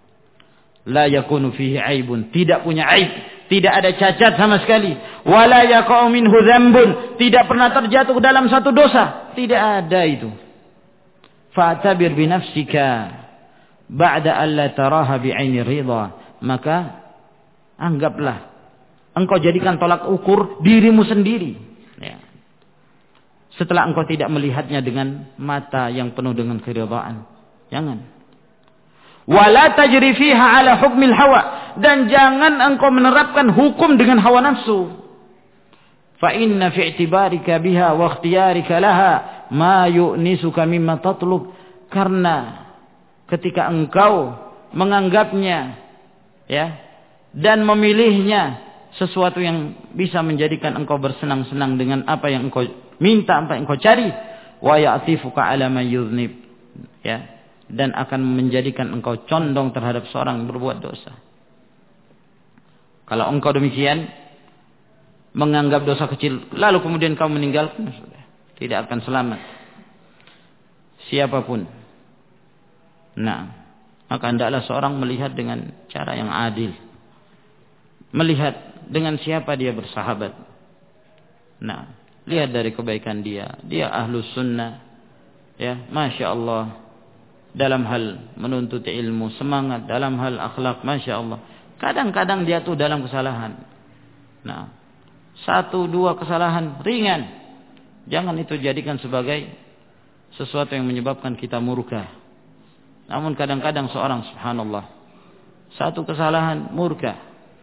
La yakunu fihi aibun, tidak punya aib, tidak ada cacat sama sekali. Wala yaqa'u minhu dzambun, tidak pernah terjatuh dalam satu dosa, tidak ada itu. Fa'tabir bi nafsika ba'da an la taraha bi 'aini ridha, maka anggaplah, engkau jadikan tolak ukur dirimu sendiri, ya, setelah engkau tidak melihatnya dengan mata yang penuh dengan keridhaan. Jangan. Wala tajri fiha ala hukmil hawa, dan jangan engkau menerapkan hukum dengan hawa nafsu. Fa inna fi i'tibarika biha wa ikhtiyarika laha ma yu'nisuka mimma tatlub, karena ketika engkau menganggapnya, ya, dan memilihnya sesuatu yang bisa menjadikan engkau bersenang-senang dengan apa yang engkau minta, apa yang engkau cari, wa ya'tifuka ala man yuznib, ya, dan akan menjadikan engkau condong terhadap seorang yang berbuat dosa. Kalau engkau demikian menganggap dosa kecil lalu kemudian kau meninggalkan, sudah tidak akan selamat siapapun. Nah, maka hendaklah seorang melihat dengan cara yang adil, melihat dengan siapa dia bersahabat. Nah, lihat dari kebaikan dia, dia ahlus sunnah, ya, masya Allah, dalam hal menuntut ilmu, semangat dalam hal akhlak, masya Allah. Kadang-kadang dia tuh dalam kesalahan. Nah, satu dua kesalahan ringan, jangan itu jadikan sebagai sesuatu yang menyebabkan kita murka. Namun kadang-kadang seorang, subhanallah, satu kesalahan murka.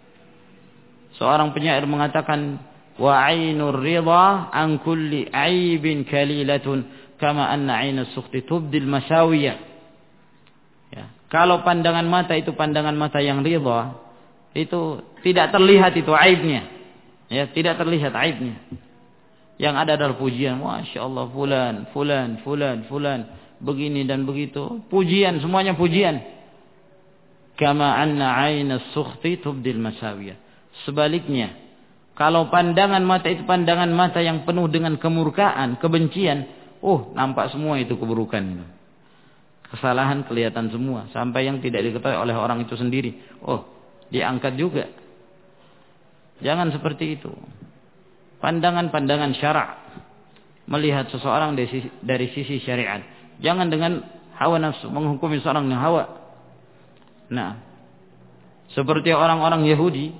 Seorang penyair mengatakan, wa ainur ridha an kulli aibin kalilatun kama anna ainus sukhti tubdil masawiyah. Ya, kalau pandangan mata itu pandangan mata yang ridha, itu tidak terlihat itu aibnya, ya, tidak terlihat aibnya. Yang ada adalah pujian, masya Allah, fulan, fulan, fulan, fulan, begini dan begitu, pujian, semuanya pujian. Kama anna ainus sukhti tubdil masawiyah. Sebaliknya, kalau pandangan mata itu pandangan mata yang penuh dengan kemurkaan, kebencian, oh, nampak semua itu keburukan. Kesalahan kelihatan semua, sampai yang tidak diketahui oleh orang itu sendiri, oh, diangkat juga. Jangan seperti itu. Pandangan-pandangan syarak, melihat seseorang dari sisi, dari sisi syariat. Jangan dengan hawa nafsu menghukumi seorang yang hawa. Nah, seperti orang-orang Yahudi,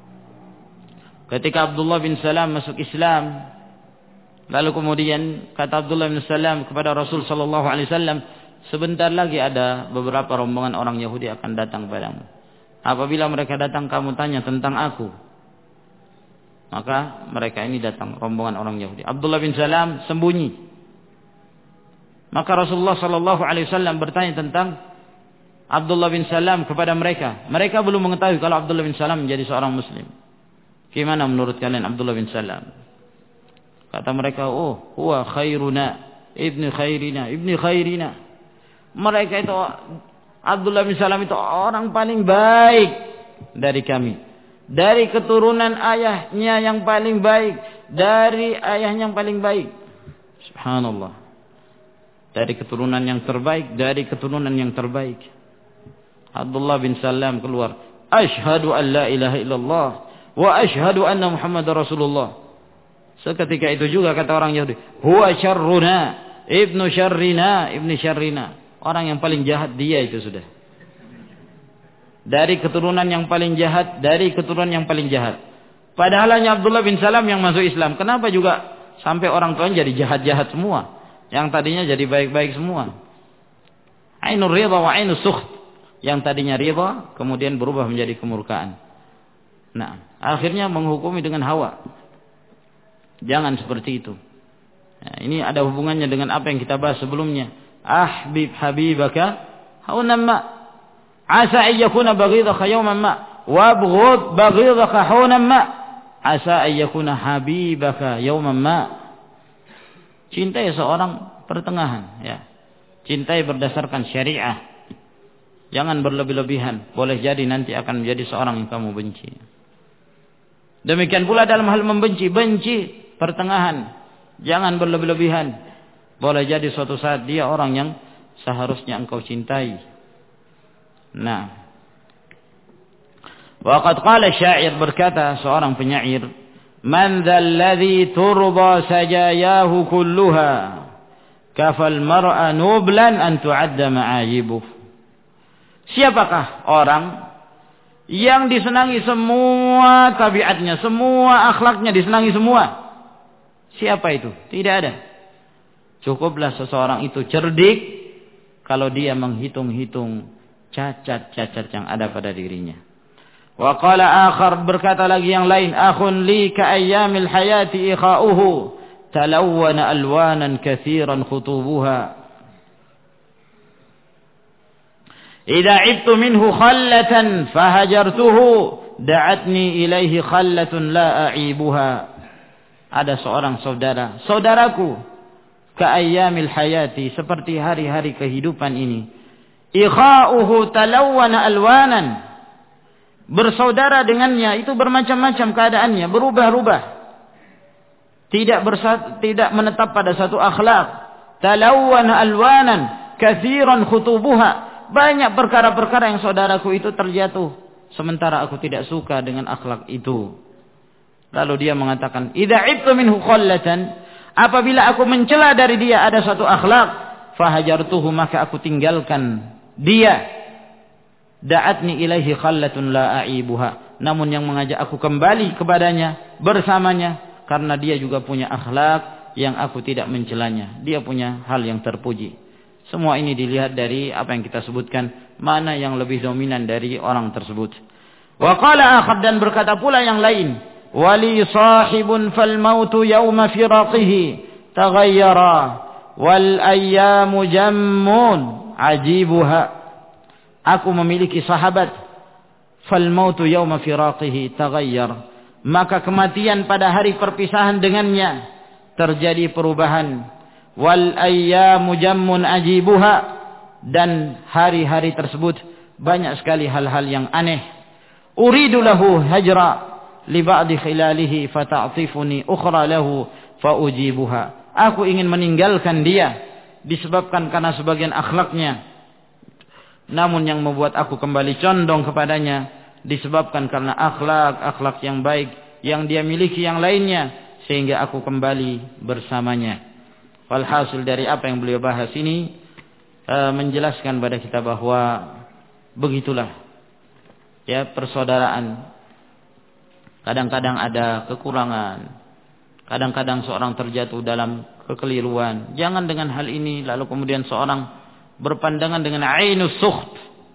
ketika Abdullah bin Salam masuk Islam, lalu kemudian kata Abdullah bin Salam kepada Rasul sallallahu alaihi wasallam, sebentar lagi ada beberapa rombongan orang Yahudi akan datang padamu. Apabila mereka datang, kamu tanya tentang aku. Maka mereka ini datang, rombongan orang Yahudi. Abdullah bin Salam sembunyi. Maka Rasulullah sallallahu alaihi wasallam bertanya tentang Abdullah bin Salam kepada mereka. Mereka belum mengetahui kalau Abdullah bin Salam menjadi seorang muslim. Gimana menurut kalian Abdullah bin Salam? Kata mereka, oh, huwa khairuna, ibni khairina, ibni khairina. Mereka itu, Abdullah bin Salam itu orang paling baik dari kami. Dari keturunan ayahnya yang paling baik. Dari ayahnya yang paling baik. Subhanallah. Dari keturunan yang terbaik. Dari keturunan yang terbaik. Abdullah bin Salam keluar. Ashhadu an la ilaha illallah. Wa ashhadu anna Muhammad Rasulullah. Seketika itu juga kata orang Yahudi, huwa syarruna, ibnu syarrina, ibni syarrina. Orang yang paling jahat dia itu sudah. Dari keturunan yang paling jahat, dari keturunan yang paling jahat. Padahal hanya Abdullah bin Salam yang masuk Islam. Kenapa juga sampai orang tuanya jadi jahat-jahat semua? Yang tadinya jadi baik-baik semua. Ainur ridha wa ainus sukht. Yang tadinya ridha kemudian berubah menjadi kemurkaan. Nah, akhirnya menghukumi dengan hawa. Jangan seperti itu. Nah, ini ada hubungannya dengan apa yang kita bahas sebelumnya. Ahbib habibaka haunan ma. Asa ayyakuna baghidaka yawman ma. Wabghud baghidaka haunan ma. Asa ayyakuna habibaka yawman ma. Cintai seorang pertengahan, ya. Cintai berdasarkan syariah. Jangan berlebih-lebihan. Boleh jadi nanti akan menjadi seorang yang kamu benci. Demikian pula dalam hal membenci, benci pertengahan. Jangan berlebih-lebihan. Boleh jadi suatu saat dia orang yang seharusnya engkau cintai. Nah. Waqad qala syair, berkata seorang penyair, man dhal ladzi turba sajayahu kulluha kafal mar'a nublan an tu'adda ma'ayibuh. Siapakah orang yang disenangi semua tabiatnya, semua akhlaknya disenangi semua? Siapa itu? Tidak ada. Cukuplah seseorang itu cerdik kalau dia menghitung-hitung cacat-cacat yang ada pada dirinya. Wa qala akhar, berkata lagi yang lain, akhun li ka ayyamil hayati ikha'uhu talawwana alwanan katsiran khutubuha. Idza ibtu minhu khallatan fahajartuhu da'atni ilaihi khallatun la a'ibuha. Ada seorang saudara, saudaraku, ka'ayyamil hayati, seperti hari-hari kehidupan ini. Ikha'uhu talawwana alwanan. Bersaudara dengannya itu bermacam-macam keadaannya, berubah-ubah. Tidak bersatu, tidak menetap pada satu akhlak. Talawwana alwanan katsiran khutubuha. Banyak perkara-perkara yang saudaraku itu terjatuh, sementara aku tidak suka dengan akhlak itu. Lalu dia mengatakan, idza ibtu minhu khallatan, apabila aku mencela dari dia ada satu akhlak, fahajartuhu, maka aku tinggalkan dia. Da'atni ilaihi khallatun la a'ibuha, namun yang mengajak aku kembali kepadanya, bersamanya, karena dia juga punya akhlak yang aku tidak mencelanya. Dia punya hal yang terpuji. Semua ini dilihat dari apa yang kita sebutkan, mana yang lebih dominan dari orang tersebut. Wa qala akhar, dan berkata pula yang lain, wali sahibun fal mautu yawma firaqihi taghayyara wal ayyamu jammun ajibuha. Aku memiliki sahabat, fal mautu yawma firaqihi taghayyar, maka kematian pada hari perpisahan dengannya terjadi perubahan. Wal ayyamu jammun ajibuha, dan hari-hari tersebut banyak sekali hal-hal yang aneh. Uridu lahu hajra li ba'di khilalihi fata'tifuni ukhra lahu faujibuha. Aku ingin meninggalkan dia disebabkan karena sebagian akhlaknya, namun yang membuat aku kembali condong kepadanya disebabkan karena akhlak-akhlak yang baik yang dia miliki yang lainnya, sehingga aku kembali bersamanya. Walhasil dari apa yang beliau bahas ini e, menjelaskan pada kita bahwa begitulah ya persaudaraan. Kadang-kadang ada kekurangan, kadang-kadang seorang terjatuh dalam kekeliruan. Jangan dengan hal ini lalu kemudian seorang berpandangan dengan ainus sukht,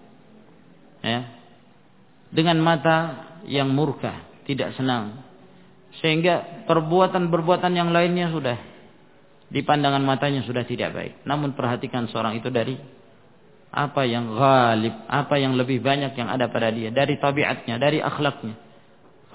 ya, dengan mata yang murka, tidak senang, sehingga perbuatan-perbuatan yang lainnya sudah di pandangan matanya sudah tidak baik. Namun perhatikan seorang itu dari apa yang ghalib, apa yang lebih banyak yang ada pada dia, dari tabiatnya, dari akhlaknya.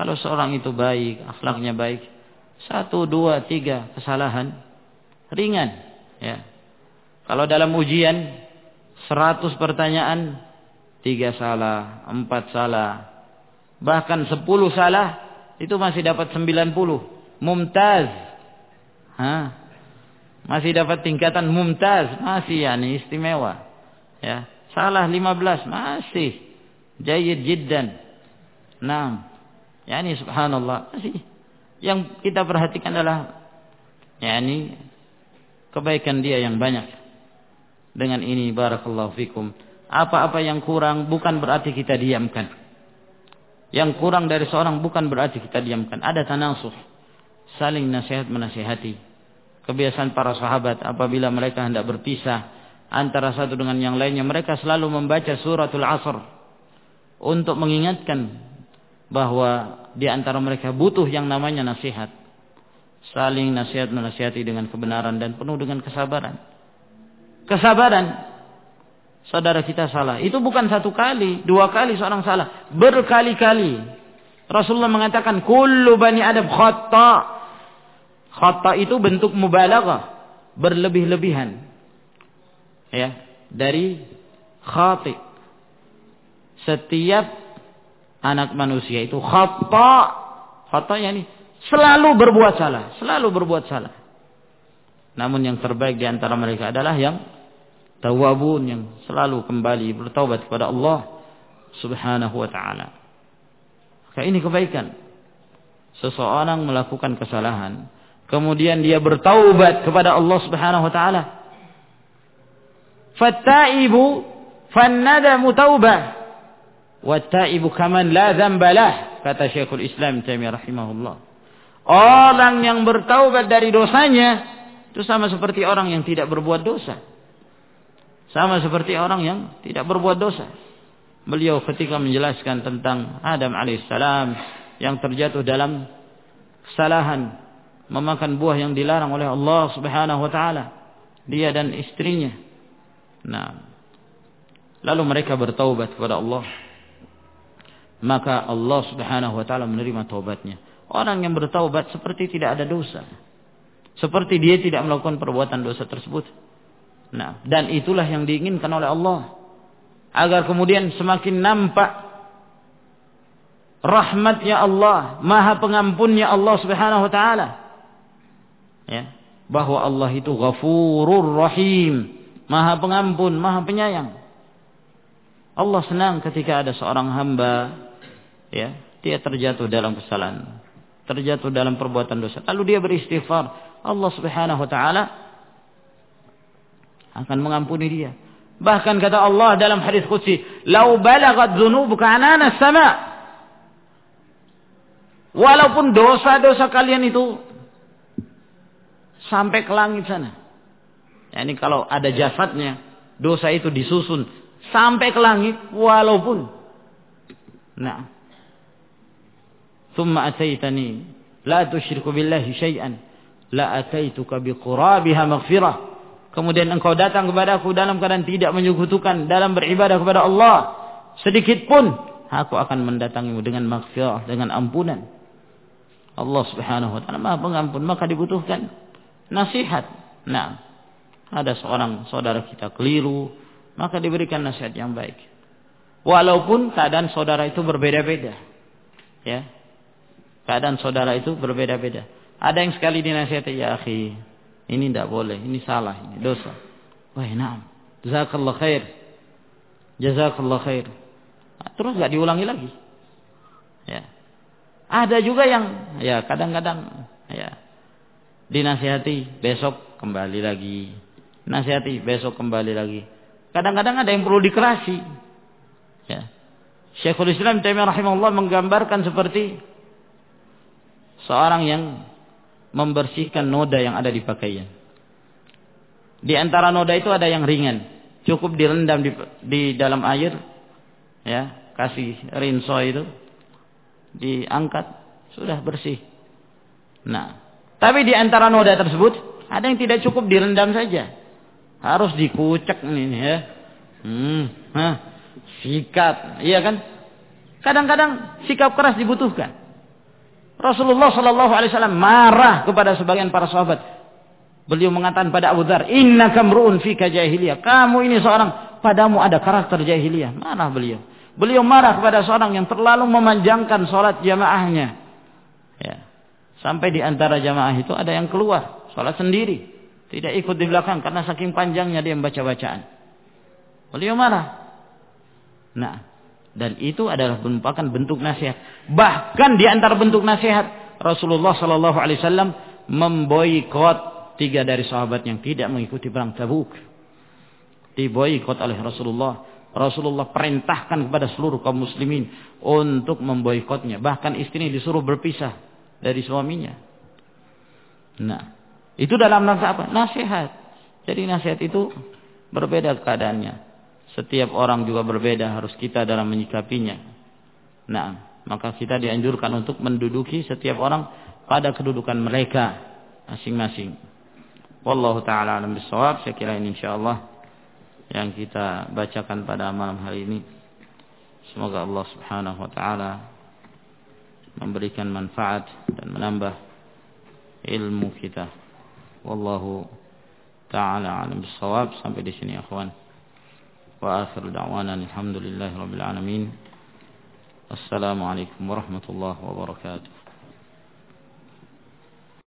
Kalau seorang itu baik, akhlaknya baik, satu, dua, tiga kesalahan ringan. Ya. Kalau dalam ujian seratus pertanyaan, tiga salah, empat salah, bahkan sepuluh salah, itu masih dapat sembilan puluh. Mumtaz. Hah? Masih dapat tingkatan mumtaz, masih ya nih istimewa. Ya, salah lima belas masih jayyid jiddan. Naam. Ya ini subhanallah, masih yang kita perhatikan adalah ya ini kebaikan dia yang banyak. Dengan ini barakallahu fikum. Apa-apa yang kurang bukan berarti kita diamkan. Yang kurang dari seorang bukan berarti kita diamkan. Ada tanasuh, saling nasihat menasihati. Kebiasaan para sahabat apabila mereka hendak berpisah antara satu dengan yang lainnya, mereka selalu membaca suratul Asr untuk mengingatkan bahwa di antara mereka butuh yang namanya nasihat. Saling nasihat menasihati dengan kebenaran dan penuh dengan kesabaran. Kesabaran. Saudara kita salah, itu bukan satu kali, dua kali seorang salah, berkali-kali. Rasulullah mengatakan kullu bani Adam khata. Khata itu bentuk mubalaghah, berlebih-lebihan. Ya, dari khati. Setiap anak manusia itu khata. Khata yani selalu berbuat salah, selalu berbuat salah. Namun yang terbaik di antara mereka adalah yang tawwabun, yang selalu kembali bertaubat kepada Allah Subhanahu wa taala. Maka ini kebaikan. Seseorang melakukan kesalahan, kemudian dia bertaubat kepada Allah Subhanahu wa taala. Fattaibu fannadamu taubah, wattaibu kaman la dzamba lah, kata Syekhul Islam Taimiyah rahimahullah. Orang yang bertaubat dari dosanya itu sama seperti orang yang tidak berbuat dosa. Sama seperti orang yang tidak berbuat dosa. Beliau ketika menjelaskan tentang Adam alaihissalam yang terjatuh dalam kesalahan, memakan buah yang dilarang oleh Allah Subhanahu wa taala, dia dan istrinya. Nah, lalu mereka bertaubat kepada Allah. Maka Allah Subhanahu wa taala menerima taubatnya. Orang yang bertaubat seperti tidak ada dosa. Seperti dia tidak melakukan perbuatan dosa tersebut. Nah, dan itulah yang diinginkan oleh Allah. Agar kemudian semakin nampak rahmatnya Allah, maha pengampunnya Allah Subhanahu wa taala. Ya, bahwa Allah itu Ghafurur Rahim, maha pengampun, maha penyayang. Allah senang ketika ada seorang hamba, ya, dia terjatuh dalam kesalahan, terjatuh dalam perbuatan dosa, lalu dia beristighfar, Allah Subhanahu wa taala akan mengampuni dia. Bahkan kata Allah dalam hadis qudsi, "Lau balaghat dzunubuka anana as-sama." Walaupun dosa-dosa kalian itu sampai ke langit sana. Ya, ini kalau ada jasadnya, dosa itu disusun sampai ke langit walaupun. Nah. Tsumma ataitani la tusyriku billahi syai'an la ataituka biqurabiha maghfirah. Kemudian engkau datang kepadaku dalam keadaan tidak menyekutukan dalam beribadah kepada Allah sedikit pun, aku akan mendatangimu dengan maghfirah, dengan ampunan. Allah Subhanahu wa taala Maha Pengampun, maka dibutuhkan nasihat. Nah, ada seorang saudara kita keliru, maka diberikan nasihat yang baik. Walaupun keadaan saudara itu berbeda-beda. Ya. Keadaan saudara itu berbeda-beda. Ada yang sekali dinasihati, ya akhi, ini tidak boleh, ini salah, ini dosa. Wah, na'am. Jazakallah khair. Jazakallah khair. Terus enggak diulangi lagi. Ya. Ada juga yang ya kadang-kadang ya dinasihati, besok kembali lagi. Nasihati, besok kembali lagi. Kadang-kadang ada yang perlu dikerasi. Ya. Syekhul Islam Taimiyah rahimahullah menggambarkan seperti seorang yang membersihkan noda yang ada di pakaian. Di antara noda itu ada yang ringan, cukup direndam di, di dalam air, ya, kasih rinso itu, diangkat, sudah bersih. Nah, tapi di antara noda tersebut ada yang tidak cukup direndam saja, harus dikucek nih, ya, hmm, hah, sikat, iya kan? Kadang-kadang sikap keras dibutuhkan. Rasulullah Shallallahu Alaihi Wasallam marah kepada sebagian para sahabat. Beliau mengatakan pada Abu Dzar, innaka mru'un fika jahiliyah. Kamu ini seorang, padamu ada karakter jahiliyah. Marah beliau. Beliau marah kepada seorang yang terlalu memanjangkan sholat jamaahnya. Ya. Sampai di antara jamaah itu ada yang keluar, sholat sendiri. Tidak ikut di belakang karena saking panjangnya dia membaca bacaan. Beliau marah. Nah, dan itu adalah merupakan bentuk nasihat. Bahkan di antara bentuk nasihat, Rasulullah Sallallahu Alaihi Wasallam memboikot tiga dari sahabat yang tidak mengikuti perang Tabuk. Diboikot oleh Rasulullah. Rasulullah perintahkan kepada seluruh kaum muslimin untuk memboikotnya. Bahkan istrinya disuruh berpisah dari suaminya. Nah, itu dalam rangka apa? Nasihat. Jadi nasihat itu berbeda keadaannya. Setiap orang juga berbeda, harus kita dalam menyikapinya. Nah, maka kita dianjurkan untuk menduduki setiap orang pada kedudukan mereka masing-masing. Wallahu ta'ala alam bisawab. Saya kira ini insyaallah yang kita bacakan pada malam hari ini. Semoga Allah Subhanahu wa taala memberikan manfaat dan menambah ilmu kita. Wallahu ta'ala alam bisawab. Sampai di sini akhwan. Wa akhiru da'wana alhamdulillahi rabbil alamin. Wassalamualaikum warahmatullahi wabarakatuh.